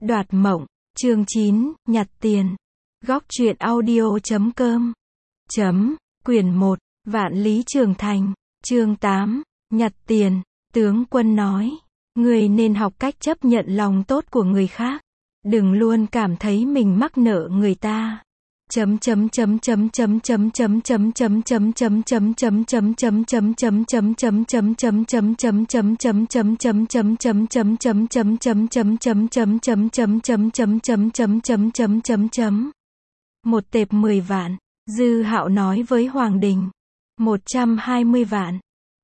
Đoạt mộng, chương 9, nhặt tiền. Góc truyện audio.com. Quyển 1, Vạn Lý Trường Thành, chương 8, nhặt tiền. Tướng quân nói, người nên học cách chấp nhận lòng tốt của người khác. Đừng luôn cảm thấy mình mắc nợ người ta. Một tệp 10 vạn, Dư Hạo nói với Hoàng Đình. 120 vạn.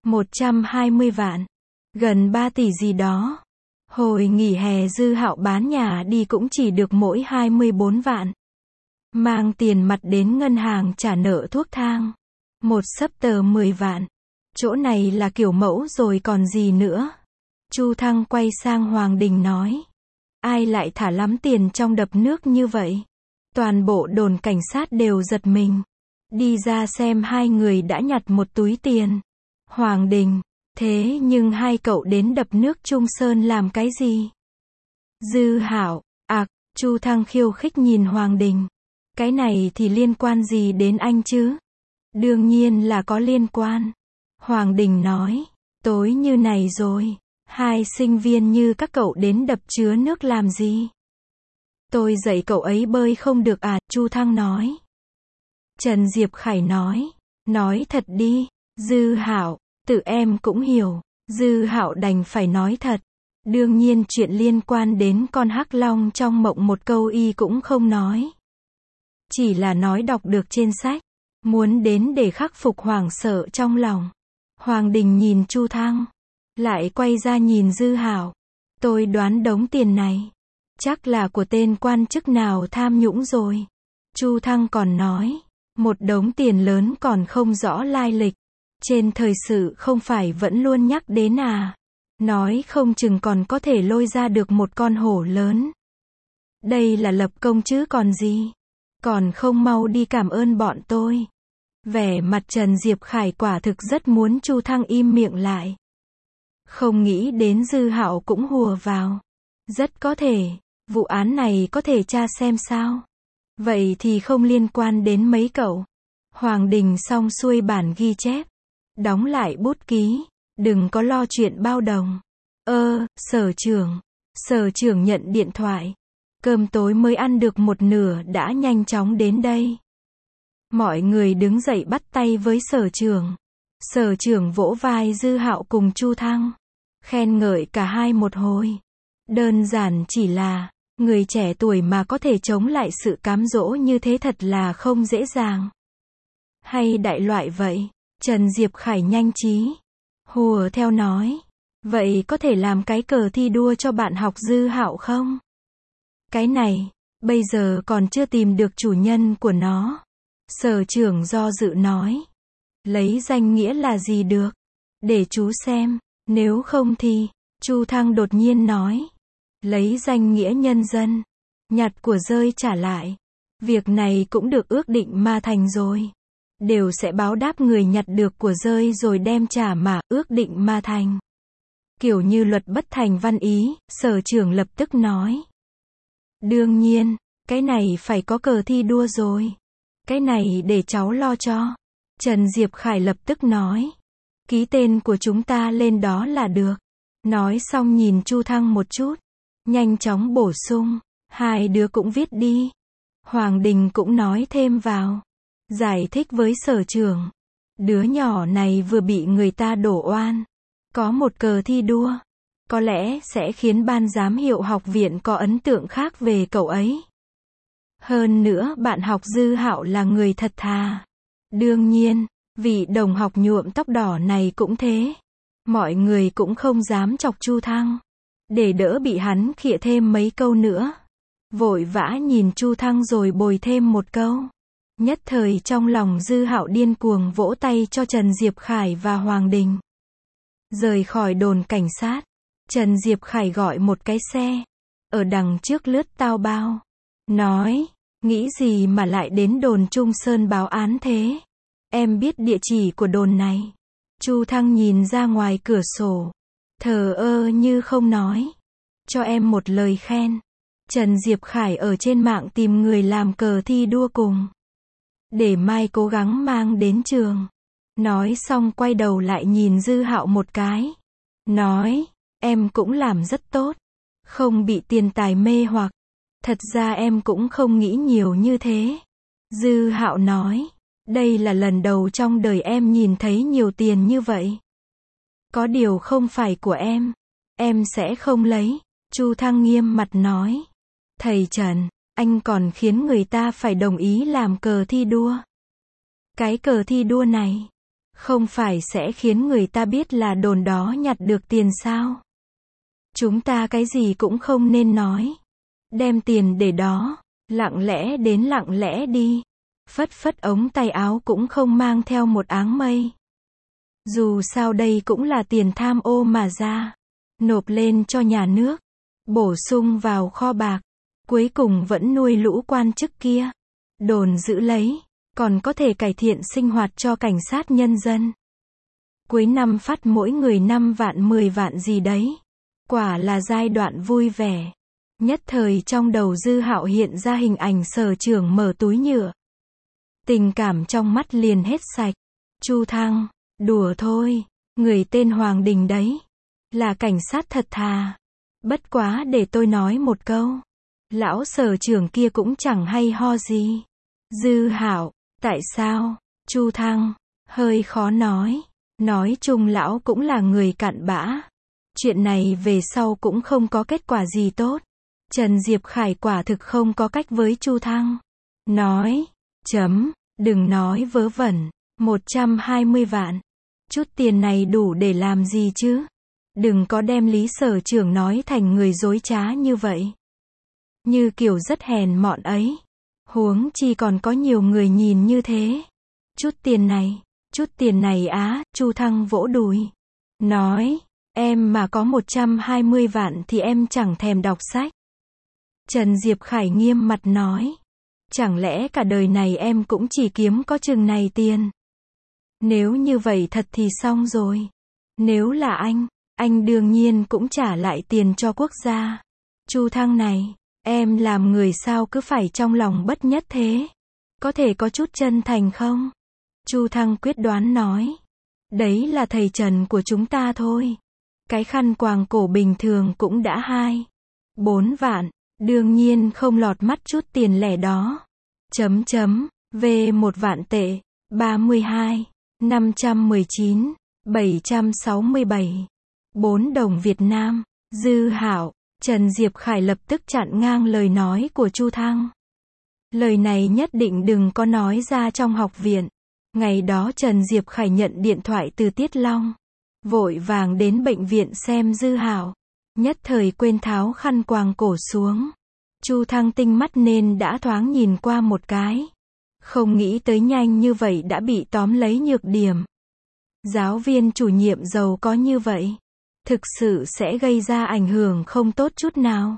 120 vạn. Gần 3 tỷ gì đó. Hồi nghỉ hè Dư Hạo bán nhà đi cũng chỉ được mỗi 24 vạn. Mang tiền mặt đến ngân hàng trả nợ thuốc thang. Một xấp tờ 10 vạn. Chỗ này là kiểu mẫu rồi còn gì nữa. Chu Thăng quay sang Hoàng Đình nói. Ai lại thả lắm tiền trong đập nước như vậy? Toàn bộ đồn cảnh sát đều giật mình. Đi ra xem hai người đã nhặt một túi tiền. Hoàng Đình, thế nhưng hai cậu đến đập nước Trung Sơn làm cái gì? Dư Hạo, Chu Thăng khiêu khích nhìn Hoàng Đình. Cái này thì liên quan gì đến anh chứ? Đương nhiên là có liên quan. Hoàng Đình nói, tối như này rồi, hai sinh viên như các cậu đến đập chứa nước làm gì? Tôi dạy cậu ấy bơi không được à? Chu Thăng nói. Trần Diệp Khải nói thật đi. Dư Hạo, tự em cũng hiểu. Dư Hạo đành phải nói thật. Đương nhiên chuyện liên quan đến con hắc long trong mộng một câu y cũng không nói. Chỉ là nói đọc được trên sách. Muốn đến để khắc phục hoảng sợ trong lòng. Hoàng Đình nhìn Chu Thăng. Lại quay ra nhìn Dư Hạo. Tôi đoán đống tiền này. Chắc là của tên quan chức nào tham nhũng rồi. Chu Thăng còn nói. Một đống tiền lớn còn không rõ lai lịch. Trên thời sự không phải vẫn luôn nhắc đến à. Nói không chừng còn có thể lôi ra được một con hổ lớn. Đây là lập công chứ còn gì. Còn không mau đi cảm ơn bọn tôi. Vẻ mặt Trần Diệp Khải quả thực rất muốn Chu Thăng im miệng lại. Không nghĩ đến Dư Hạo cũng hùa vào. Rất có thể, vụ án này có thể tra xem sao. Vậy thì không liên quan đến mấy cậu. Hoàng Đình xong xuôi bản ghi chép. Đóng lại bút ký. Đừng có lo chuyện bao đồng. Sở trưởng. Sở trưởng nhận điện thoại. Cơm tối mới ăn được một nửa đã nhanh chóng đến đây. Mọi người đứng dậy bắt tay với sở trưởng. Sở trưởng vỗ vai Dư Hạo cùng Chu Thăng. Khen ngợi cả hai một hồi. Đơn giản chỉ là, người trẻ tuổi mà có thể chống lại sự cám dỗ như thế thật là không dễ dàng. Hay đại loại vậy? Trần Diệp Khải nhanh trí. Hùa theo nói. Vậy có thể làm cái cờ thi đua cho bạn học Dư Hạo không? Cái này, bây giờ còn chưa tìm được chủ nhân của nó. Sở trưởng do dự nói. Lấy danh nghĩa là gì được? Để chú xem, nếu không thì, Chu Thăng đột nhiên nói. Lấy danh nghĩa nhân dân. Nhặt của rơi trả lại. Việc này cũng được ước định mà thành rồi. Đều sẽ báo đáp người nhặt được của rơi rồi đem trả mà ước định mà thành. Kiểu như luật bất thành văn ý, sở trưởng lập tức nói. Đương nhiên, cái này phải có cờ thi đua rồi. Cái này để cháu lo cho. Trần Diệp Khải lập tức nói. Ký tên của chúng ta lên đó là được. Nói xong nhìn Chu Thăng một chút. Nhanh chóng bổ sung. Hai đứa cũng viết đi. Hoàng Đình cũng nói thêm vào. Giải thích với sở trưởng. Đứa nhỏ này vừa bị người ta đổ oan. Có một cờ thi đua. Có lẽ sẽ khiến ban giám hiệu học viện có ấn tượng khác về cậu ấy. Hơn nữa bạn học Dư Hạo là người thật thà. Đương nhiên, vị đồng học nhuộm tóc đỏ này cũng thế. Mọi người cũng không dám chọc Chu Thăng. Để đỡ bị hắn khịa thêm mấy câu nữa. Vội vã nhìn Chu Thăng rồi bồi thêm một câu. Nhất thời trong lòng Dư Hạo điên cuồng vỗ tay cho Trần Diệp Khải và Hoàng Đình. Rời khỏi đồn cảnh sát. Trần Diệp Khải gọi một cái xe. Ở đằng trước lướt tao bao. Nói, nghĩ gì mà lại đến đồn Trung Sơn báo án thế? Em biết địa chỉ của đồn này. Chu Thăng nhìn ra ngoài cửa sổ. Thờ ơ như không nói. Cho em một lời khen. Trần Diệp Khải ở trên mạng tìm người làm cờ thi đua cùng. Để mai cố gắng mang đến trường. Nói xong quay đầu lại nhìn Dư Hạo một cái. Nói, em cũng làm rất tốt. Không bị tiền tài mê hoặc. Thật ra em cũng không nghĩ nhiều như thế. Dư Hạo nói, đây là lần đầu trong đời em nhìn thấy nhiều tiền như vậy. Có điều không phải của em sẽ không lấy. Chu Thăng nghiêm mặt nói. Thầy Trần, anh còn khiến người ta phải đồng ý làm cờ thi đua. Cái cờ thi đua này, không phải sẽ khiến người ta biết là đồn đó nhặt được tiền sao? Chúng ta cái gì cũng không nên nói. Đem tiền để đó, lặng lẽ đến lặng lẽ đi. Phất phất ống tay áo cũng không mang theo một áng mây. Dù sao đây cũng là tiền tham ô mà ra. Nộp lên cho nhà nước. Bổ sung vào kho bạc. Cuối cùng vẫn nuôi lũ quan chức kia. Đồn giữ lấy. Còn có thể cải thiện sinh hoạt cho cảnh sát nhân dân. Cuối năm phát mỗi người 5 vạn 10 vạn gì đấy. Quả là giai đoạn vui vẻ. Nhất thời trong đầu Dư Hạo hiện ra hình ảnh Sở trưởng mở túi nhựa. Tình cảm trong mắt liền hết sạch. Chu Thăng, đùa thôi, người tên Hoàng Đình đấy. Là cảnh sát thật thà. Bất quá để tôi nói một câu. Lão Sở trưởng kia cũng chẳng hay ho gì. Dư Hạo, tại sao? Chu Thăng, hơi khó nói. Nói chung lão cũng là người cặn bã. Chuyện này về sau cũng không có kết quả gì tốt. Trần Diệp Khải quả thực không có cách với Chu Thăng. Nói, đừng nói vớ vẩn, 120 vạn. Chút tiền này đủ để làm gì chứ? Đừng có đem Lý Sở trưởng nói thành người dối trá như vậy. Như kiểu rất hèn mọn ấy. Huống chi còn có nhiều người nhìn như thế. Chút tiền này á, Chu Thăng vỗ đùi. Nói, em mà có 120 vạn thì em chẳng thèm đọc sách. Trần Diệp Khải nghiêm mặt nói. Chẳng lẽ cả đời này em cũng chỉ kiếm có chừng này tiền? Nếu như vậy thật thì xong rồi. Nếu là anh đương nhiên cũng trả lại tiền cho quốc gia. Chu Thăng này, em làm người sao cứ phải trong lòng bất nhất thế? Có thể có chút chân thành không? Chu Thăng quyết đoán nói. Đấy là thầy Trần của chúng ta thôi. Cái khăn quàng cổ bình thường cũng đã 2-4 vạn. Đương nhiên không lọt mắt chút tiền lẻ đó. Về 1 vạn tệ. 32, 519, 767. 4 đồng Việt Nam. Dư Hạo, Trần Diệp Khải lập tức chặn ngang lời nói của Chu Thăng. Lời này nhất định đừng có nói ra trong học viện. Ngày đó Trần Diệp Khải nhận điện thoại từ Tiết Long. Vội vàng đến bệnh viện xem Dư Hạo. Nhất thời quên tháo khăn quàng cổ xuống. Chu Thăng tinh mắt nên đã thoáng nhìn qua một cái. Không nghĩ tới nhanh như vậy đã bị tóm lấy nhược điểm. Giáo viên chủ nhiệm giàu có như vậy. Thực sự sẽ gây ra ảnh hưởng không tốt chút nào.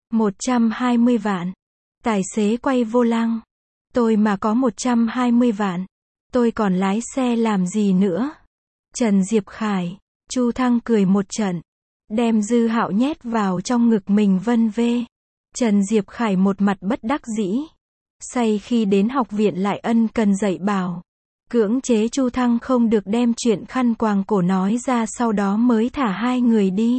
120 vạn. Tài xế quay vô lăng. Tôi mà có 120 vạn. Tôi còn lái xe làm gì nữa? Trần Diệp Khải. Chu Thăng cười một trận. Đem Dư Hạo nhét vào trong ngực mình vân vê. Trần Diệp Khải một mặt bất đắc dĩ. Say khi đến học viện lại ân cần dạy bảo. Cưỡng chế Chu Thăng không được đem chuyện khăn quàng cổ nói ra, sau đó mới thả hai người đi.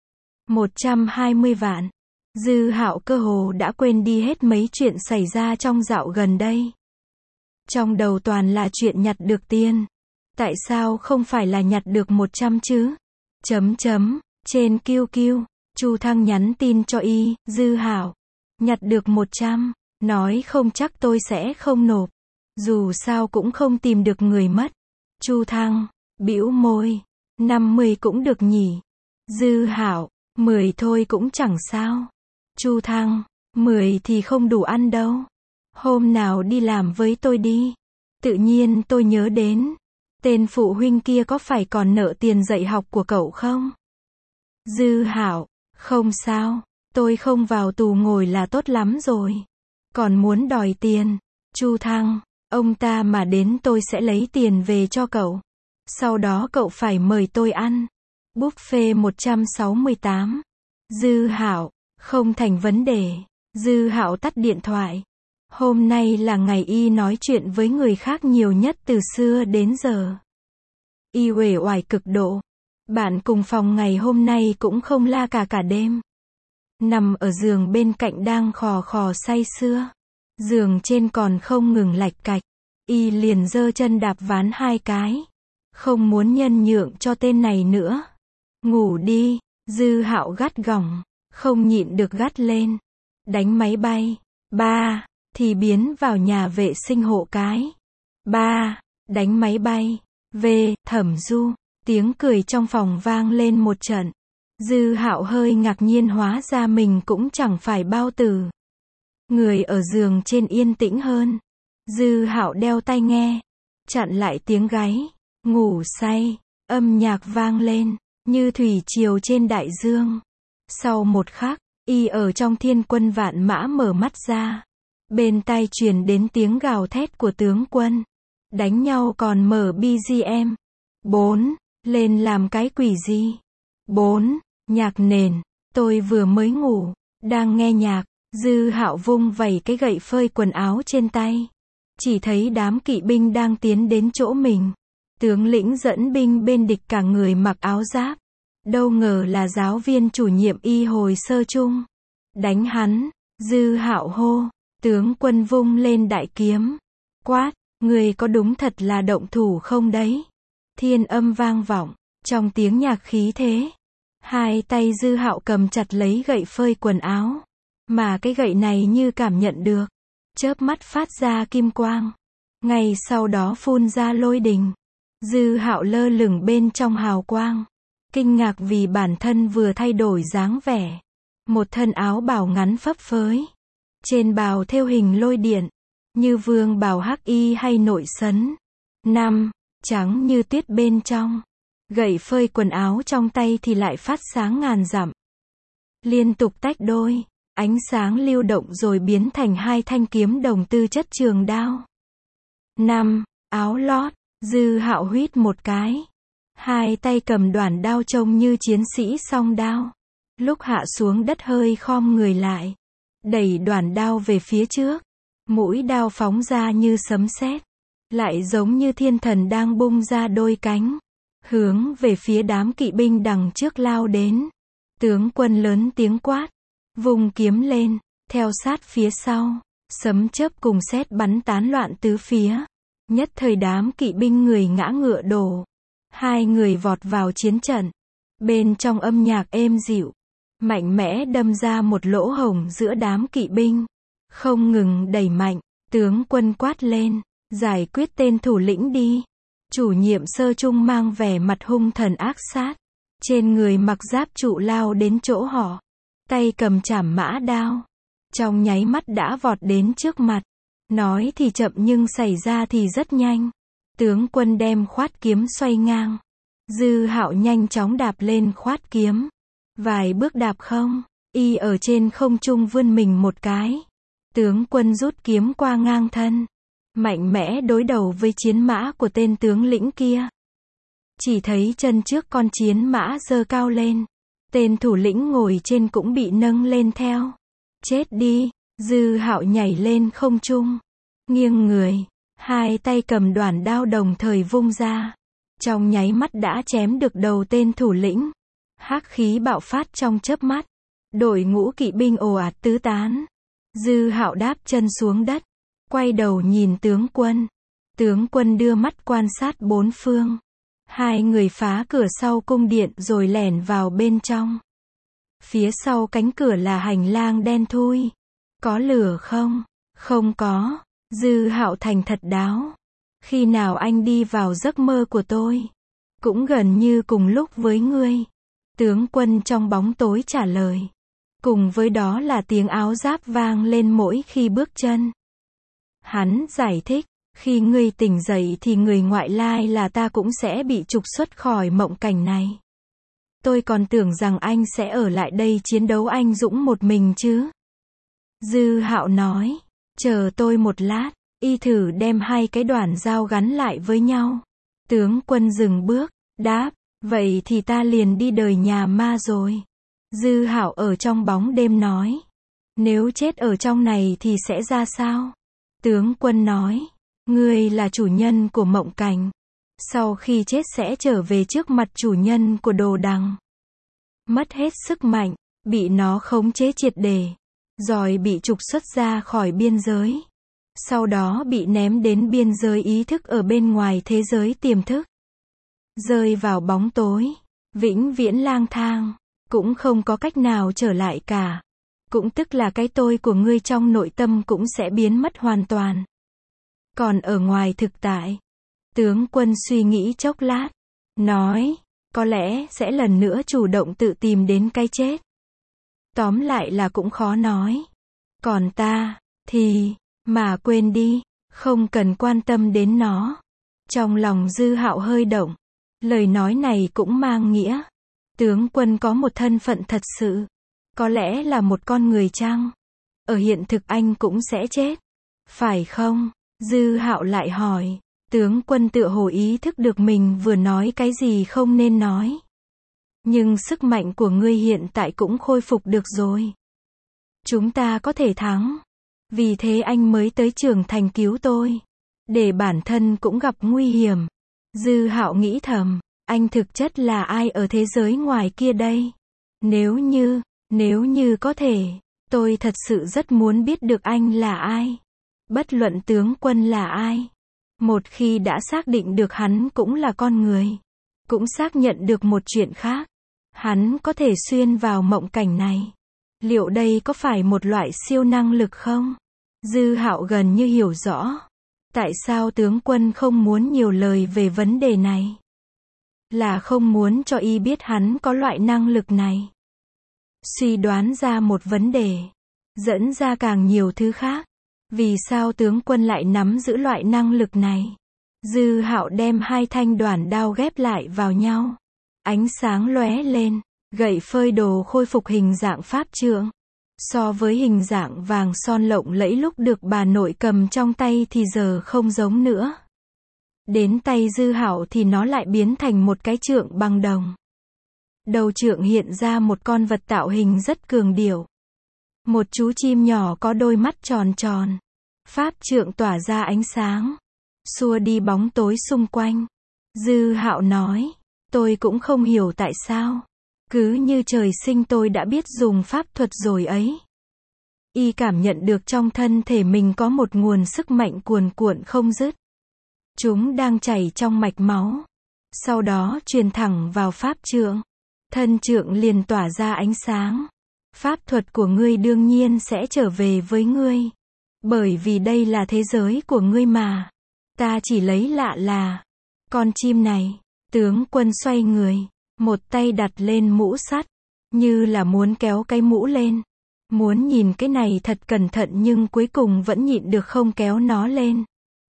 120 vạn. Dư Hạo cơ hồ đã quên đi hết mấy chuyện xảy ra trong dạo gần đây. Trong đầu toàn là chuyện nhặt được tiền. Tại sao không phải là nhặt được 100 chứ? Trên QQ, Chu Thăng nhắn tin cho Dư Hạo. Nhặt được 100, nói không chắc tôi sẽ không nộp. Dù sao cũng không tìm được người mất. Chu Thăng, bĩu môi. 50 cũng được nhỉ. Dư Hạo, 10 thôi cũng chẳng sao. Chu Thăng, 10 thì không đủ ăn đâu. Hôm nào đi làm với tôi đi. Tự nhiên tôi nhớ đến. Tên phụ huynh kia có phải còn nợ tiền dạy học của cậu không? Dư Hạo, không sao. Tôi không vào tù ngồi là tốt lắm rồi. Còn muốn đòi tiền. Chu Thăng, ông ta mà đến tôi sẽ lấy tiền về cho cậu. Sau đó cậu phải mời tôi ăn. Buffet 168. Dư Hạo, không thành vấn đề. Dư Hạo tắt điện thoại. Hôm nay là ngày y nói chuyện với người khác nhiều nhất từ xưa đến giờ. Y uể oải cực độ. Bạn cùng phòng ngày hôm nay cũng không la cả đêm. Nằm ở giường bên cạnh đang khò khò say sưa. Giường trên còn không ngừng lạch cạch. Y liền giơ chân đạp ván 2 cái. Không muốn nhân nhượng cho tên này nữa. Ngủ đi, Dư Hạo gắt gỏng. Không nhịn được gắt lên. Đánh máy bay. Ba, thì biến vào nhà vệ sinh hộ cái. Ba, đánh máy bay. Về, Thẩm Du. Tiếng cười trong phòng vang lên một trận. Dư Hạo hơi ngạc nhiên, hóa ra mình cũng chẳng phải bao tử. Người ở giường trên yên tĩnh hơn. Dư Hạo đeo tai nghe, chặn lại tiếng gáy. Ngủ say, âm nhạc vang lên, như thủy triều trên đại dương. Sau một khắc, y ở trong thiên quân vạn mã mở mắt ra. Bên tai truyền đến tiếng gào thét của tướng quân. Đánh nhau còn mở BGM. 4. Lên làm cái quỷ gì? 4. Nhạc nền. Tôi vừa mới ngủ, đang nghe nhạc. Dư Hạo vung vẩy cái gậy phơi quần áo trên tay. Chỉ thấy đám kỵ binh đang tiến đến chỗ mình. Tướng lĩnh dẫn binh bên địch cả người mặc áo giáp. Đâu ngờ là giáo viên chủ nhiệm y hồi sơ trung. Đánh hắn. Dư Hạo hô. Tướng quân vung lên đại kiếm. Quát, người có đúng thật là động thủ không đấy? Thiên âm vang vọng, trong tiếng nhạc khí thế. Hai tay Dư Hạo cầm chặt lấy gậy phơi quần áo. Mà cái gậy này như cảm nhận được. Chớp mắt phát ra kim quang. Ngay sau đó phun ra lôi đình. Dư Hạo lơ lửng bên trong hào quang. Kinh ngạc vì bản thân vừa thay đổi dáng vẻ. Một thân áo bào ngắn phấp phới. Trên bào thêu hình lôi điện. Như vương bào hắc y hay nội sấn. 5. Trắng như tuyết bên trong. Gậy phơi quần áo trong tay thì lại phát sáng ngàn dặm. Liên tục tách đôi. Ánh sáng lưu động rồi biến thành 2 thanh kiếm đồng tư chất trường đao. 5. Áo lót. Dư Hạo huýt một cái. 2 tay cầm đoản đao trông như chiến sĩ song đao. Lúc hạ xuống đất hơi khom người lại. Đẩy đoản đao về phía trước. Mũi đao phóng ra như sấm sét. Lại giống như thiên thần đang bung ra đôi cánh. Hướng về phía đám kỵ binh đằng trước lao đến. Tướng quân lớn tiếng quát. Vùng kiếm lên. Theo sát phía sau. Sấm chớp cùng sét bắn tán loạn tứ phía. Nhất thời đám kỵ binh người ngã ngựa đổ. 2 người vọt vào chiến trận. Bên trong âm nhạc êm dịu. Mạnh mẽ đâm ra một lỗ hổng giữa đám kỵ binh. Không ngừng đẩy mạnh. Tướng quân quát lên. Giải quyết tên thủ lĩnh đi. Chủ nhiệm sơ trung mang vẻ mặt hung thần ác sát. Trên người mặc giáp trụ lao đến chỗ họ. Tay cầm chảm mã đao. Trong nháy mắt đã vọt đến trước mặt. Nói thì chậm nhưng xảy ra thì rất nhanh. Tướng quân đem khoát kiếm xoay ngang. Dư Hạo nhanh chóng đạp lên khoát kiếm. Vài bước đạp không. Y ở trên không trung vươn mình một cái. Tướng quân rút kiếm qua ngang thân. Mạnh mẽ đối đầu với chiến mã của tên tướng lĩnh kia. Chỉ thấy chân trước con chiến mã giơ cao lên. Tên thủ lĩnh ngồi trên cũng bị nâng lên theo. Chết đi. Dư Hạo nhảy lên không trung. Nghiêng người. 2 tay cầm đoản đao đồng thời vung ra. Trong nháy mắt đã chém được đầu tên thủ lĩnh. Hắc khí bạo phát trong chớp mắt. Đội ngũ kỵ binh ồ ạt tứ tán. Dư Hạo đáp chân xuống đất. Quay đầu nhìn tướng quân. Tướng quân đưa mắt quan sát bốn phương. 2 người phá cửa sau cung điện rồi lẻn vào bên trong. Phía sau cánh cửa là hành lang đen thui. Có lửa không? Không có. Dư Hạo thành thật đáo. Khi nào anh đi vào giấc mơ của tôi? Cũng gần như cùng lúc với ngươi. Tướng quân trong bóng tối trả lời. Cùng với đó là tiếng áo giáp vang lên mỗi khi bước chân. Hắn giải thích. Khi ngươi tỉnh dậy thì người ngoại lai là ta cũng sẽ bị trục xuất khỏi mộng cảnh này. Tôi còn tưởng rằng anh sẽ ở lại đây chiến đấu anh dũng một mình chứ. Dư Hạo nói. Chờ tôi một lát. Y thử đem 2 cái đoản dao gắn lại với nhau. Tướng quân dừng bước. Đáp. Vậy thì ta liền đi đời nhà ma rồi. Dư Hạo ở trong bóng đêm nói. Nếu chết ở trong này thì sẽ ra sao? Tướng quân nói, ngươi là chủ nhân của mộng cảnh. Sau khi chết sẽ trở về trước mặt chủ nhân của đồ đằng. Mất hết sức mạnh, bị nó khống chế triệt để, rồi bị trục xuất ra khỏi biên giới. Sau đó bị ném đến biên giới ý thức ở bên ngoài thế giới tiềm thức. Rơi vào bóng tối, vĩnh viễn lang thang, cũng không có cách nào trở lại cả. Cũng tức là cái tôi của ngươi trong nội tâm cũng sẽ biến mất hoàn toàn. Còn ở ngoài thực tại, tướng quân suy nghĩ chốc lát, nói, có lẽ sẽ lần nữa chủ động tự tìm đến cái chết. Tóm lại là cũng khó nói. Còn ta, thì, mà quên đi, không cần quan tâm đến nó. Trong lòng Dư Hạo hơi động, lời nói này cũng mang nghĩa. Tướng quân có một thân phận thật sự. Có lẽ là một con người chăng? Ở hiện thực anh cũng sẽ chết. Phải không? Dư Hạo lại hỏi. Tướng quân tựa hồ ý thức được mình vừa nói cái gì không nên nói. Nhưng sức mạnh của ngươi hiện tại cũng khôi phục được rồi. Chúng ta có thể thắng. Vì thế anh mới tới trưởng thành cứu tôi. Để bản thân cũng gặp nguy hiểm. Dư Hạo nghĩ thầm, anh thực chất là ai ở thế giới ngoài kia đây? Nếu như có thể, tôi thật sự rất muốn biết được anh là ai. Bất luận tướng quân là ai. Một khi đã xác định được hắn cũng là con người, cũng xác nhận được một chuyện khác. Hắn có thể xuyên vào mộng cảnh này. Liệu đây có phải một loại siêu năng lực không? Dư Hạo gần như hiểu rõ. Tại sao tướng quân không muốn nhiều lời về vấn đề này? Là không muốn cho y biết hắn có loại năng lực này. Suy đoán ra một vấn đề, dẫn ra càng nhiều thứ khác. Vì sao tướng quân lại nắm giữ loại năng lực này? Dư Hạo đem hai thanh đoản đao ghép lại vào nhau. Ánh sáng lóe lên, gậy phơi đồ khôi phục hình dạng pháp trượng. So với hình dạng vàng son lộng lẫy lúc được bà nội cầm trong tay thì giờ không giống nữa. Đến tay Dư Hạo thì nó lại biến thành một cái trượng bằng đồng. Đầu trượng hiện ra một con vật tạo hình rất cường điệu. Một chú chim nhỏ có đôi mắt tròn tròn. Pháp trượng tỏa ra ánh sáng, xua đi bóng tối xung quanh. Dư Hạo nói, tôi cũng không hiểu tại sao. Cứ như trời sinh tôi đã biết dùng pháp thuật rồi ấy. Y cảm nhận được trong thân thể mình có một nguồn sức mạnh cuồn cuộn không dứt. Chúng đang chảy trong mạch máu. Sau đó truyền thẳng vào pháp trượng. Thân trượng liền tỏa ra ánh sáng. Pháp thuật của ngươi đương nhiên sẽ trở về với ngươi. Bởi vì đây là thế giới của ngươi mà. Ta chỉ lấy lạ là con chim này. Tướng quân xoay người, một tay đặt lên mũ sắt, như là muốn kéo cái mũ lên. Muốn nhìn cái này thật cẩn thận nhưng cuối cùng vẫn nhịn được không kéo nó lên.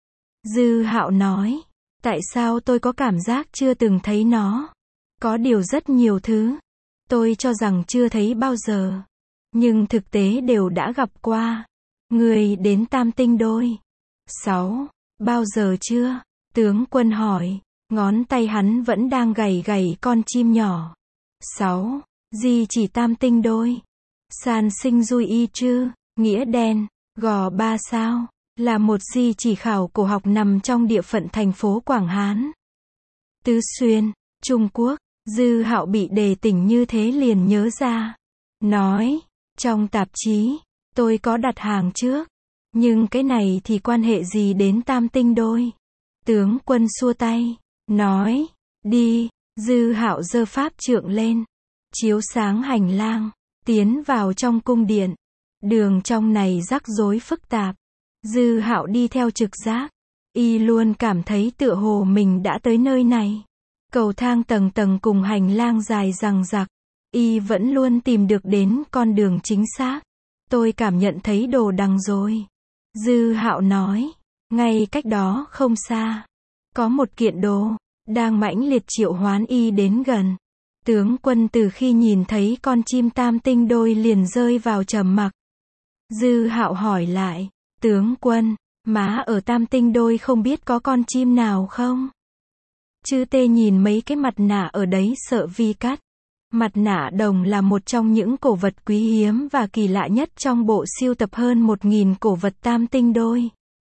Dư Hạo nói, tại sao tôi có cảm giác chưa từng thấy nó? Có điều rất nhiều thứ, tôi cho rằng chưa thấy bao giờ. Nhưng thực tế đều đã gặp qua. Người đến Tam Tinh Đôi. 6. Bao giờ chưa? Tướng quân hỏi. Ngón tay hắn vẫn đang gảy gảy con chim nhỏ. 6. Gì chỉ Tam Tinh Đôi? San sinh Dui Y Chư, nghĩa đen, gò 3 sao, là một di chỉ khảo cổ học nằm trong địa phận thành phố Quảng Hán. Tứ Xuyên, Trung Quốc. Dư Hạo bị đề tỉnh như thế liền nhớ ra. Nói, trong tạp chí, tôi có đặt hàng trước. Nhưng cái này thì quan hệ gì đến Tam Tinh Đôi? Tướng quân xua tay, nói, đi. Dư Hạo giơ pháp trượng lên, chiếu sáng hành lang, tiến vào trong cung điện. Đường trong này rắc rối phức tạp. Dư Hạo đi theo trực giác. Y luôn cảm thấy tựa hồ mình đã tới nơi này. Cầu thang tầng tầng cùng hành lang dài dằng dặc. Y vẫn luôn tìm được đến con đường chính xác. Tôi cảm nhận thấy đồ đằng rồi. Dư Hạo nói. Ngay cách đó không xa. Có một kiện đồ. Đang mãnh liệt triệu hoán Y đến gần. Tướng quân từ khi nhìn thấy con chim Tam Tinh Đôi liền rơi vào trầm mặc. Dư Hạo hỏi lại. Tướng quân, má ở Tam Tinh Đôi không biết có con chim nào không? Chư Tê nhìn mấy cái mặt nạ ở đấy sợ vi cắt. Mặt nạ đồng là một trong những cổ vật quý hiếm và kỳ lạ nhất trong bộ sưu tập hơn 1.000 cổ vật tam tinh đôi.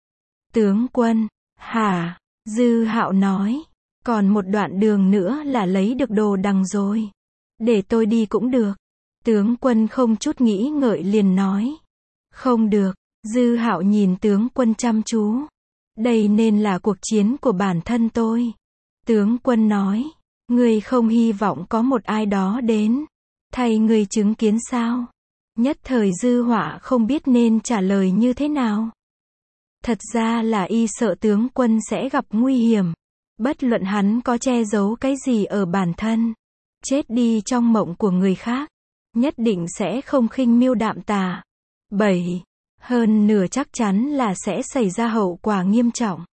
Tướng quân, hả? Dư Hạo nói, còn một đoạn đường nữa là lấy được đồ đằng rồi. Để tôi đi cũng được. Tướng quân không chút nghĩ ngợi liền nói. Không được, Dư Hạo nhìn tướng quân chăm chú. Đây nên là cuộc chiến của bản thân tôi. Tướng quân nói, ngươi không hy vọng có một ai đó đến thay ngươi chứng kiến sao? Nhất thời Dư Họa không biết nên trả lời như thế nào. Thật ra là y sợ tướng quân sẽ gặp nguy hiểm. Bất luận hắn có che giấu cái gì ở bản thân, chết đi trong mộng của người khác, nhất định sẽ không khinh miêu đạm tà. 7. Hơn nửa chắc chắn là sẽ xảy ra hậu quả nghiêm trọng.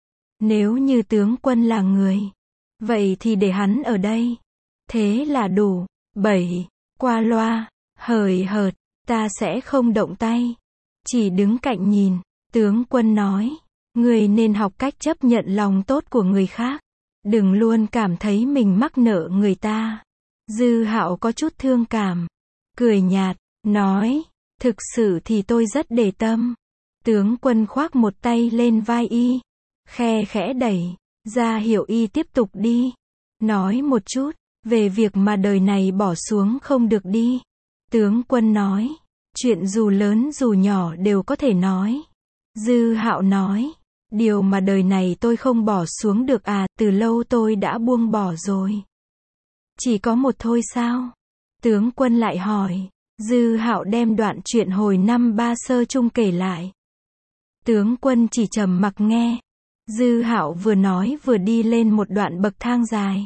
Nếu như tướng quân là người, vậy thì để hắn ở đây. Thế là đủ. 7. Qua loa, hời hợt, ta sẽ không động tay. Chỉ đứng cạnh nhìn. Tướng quân nói, người nên học cách chấp nhận lòng tốt của người khác. Đừng luôn cảm thấy mình mắc nợ người ta. Dư Hạo có chút thương cảm. Cười nhạt, nói, thực sự thì tôi rất để tâm. Tướng quân khoác một tay lên vai y, khe khẽ đẩy, ra hiệu y tiếp tục đi. Nói một chút, về việc mà đời này bỏ xuống không được đi. Tướng quân nói, chuyện dù lớn dù nhỏ đều có thể nói. Dư Hạo nói, điều mà đời này tôi không bỏ xuống được à, từ lâu tôi đã buông bỏ rồi. Chỉ có một thôi sao? Tướng quân lại hỏi. Dư Hạo đem đoạn chuyện hồi năm Ba Sơ Chung kể lại. Tướng quân chỉ trầm mặc nghe. Dư Hạo vừa nói vừa đi lên một đoạn bậc thang dài.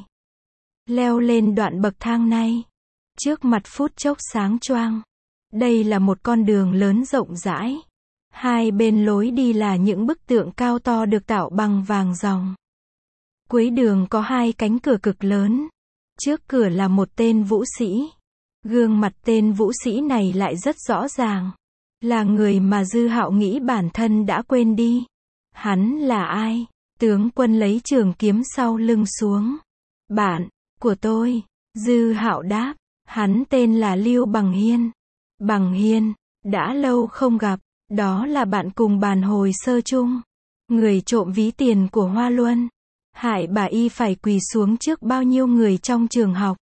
Leo lên đoạn bậc thang này, trước mặt phút chốc sáng choang. Đây là một con đường lớn rộng rãi. Hai bên lối đi là những bức tượng cao to được tạo bằng vàng ròng. Cuối đường có hai cánh cửa cực lớn. Trước cửa là một tên vũ sĩ. Gương mặt tên vũ sĩ này lại rất rõ ràng. Là người mà Dư Hạo nghĩ bản thân đã quên đi. Hắn là ai? Tướng quân lấy trường kiếm sau lưng xuống. Bạn của tôi. Dư Hạo đáp. Hắn tên là Lưu Bằng Hiên. Bằng Hiên, đã lâu không gặp. Đó là bạn cùng bàn hồi sơ chung. Người trộm ví tiền của Hoa Luân. Hại bà y phải quỳ xuống trước bao nhiêu người trong trường học.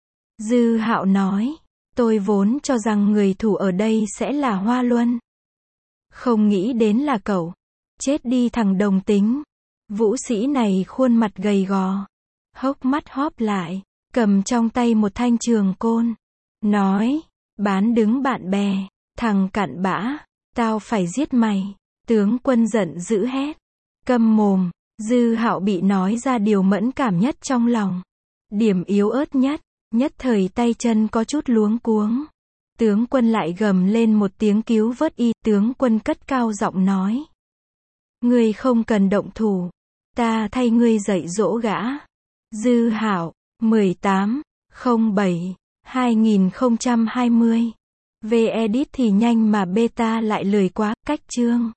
Dư Hạo nói, tôi vốn cho rằng người thủ ở đây sẽ là Hoa Luân. Không nghĩ đến là cậu. Chết đi thằng đồng tính. Vũ sĩ này khuôn mặt gầy gò, hốc mắt hóp lại, cầm trong tay một thanh trường côn. Nói, bán đứng bạn bè, thằng cặn bã, tao phải giết mày. Tướng quân giận dữ hét. Câm mồm. Dư Hạo bị nói ra điều mẫn cảm nhất trong lòng. Điểm yếu ớt nhất. Nhất thời tay chân có chút luống cuống. Tướng quân lại gầm lên một tiếng cứu vớt y. Tướng quân cất cao giọng nói. Ngươi không cần động thủ. Ta thay ngươi dạy dỗ gã. Dư Hạo, 18/07/2020. Về edit thì nhanh mà beta lại lười quá, cách chương.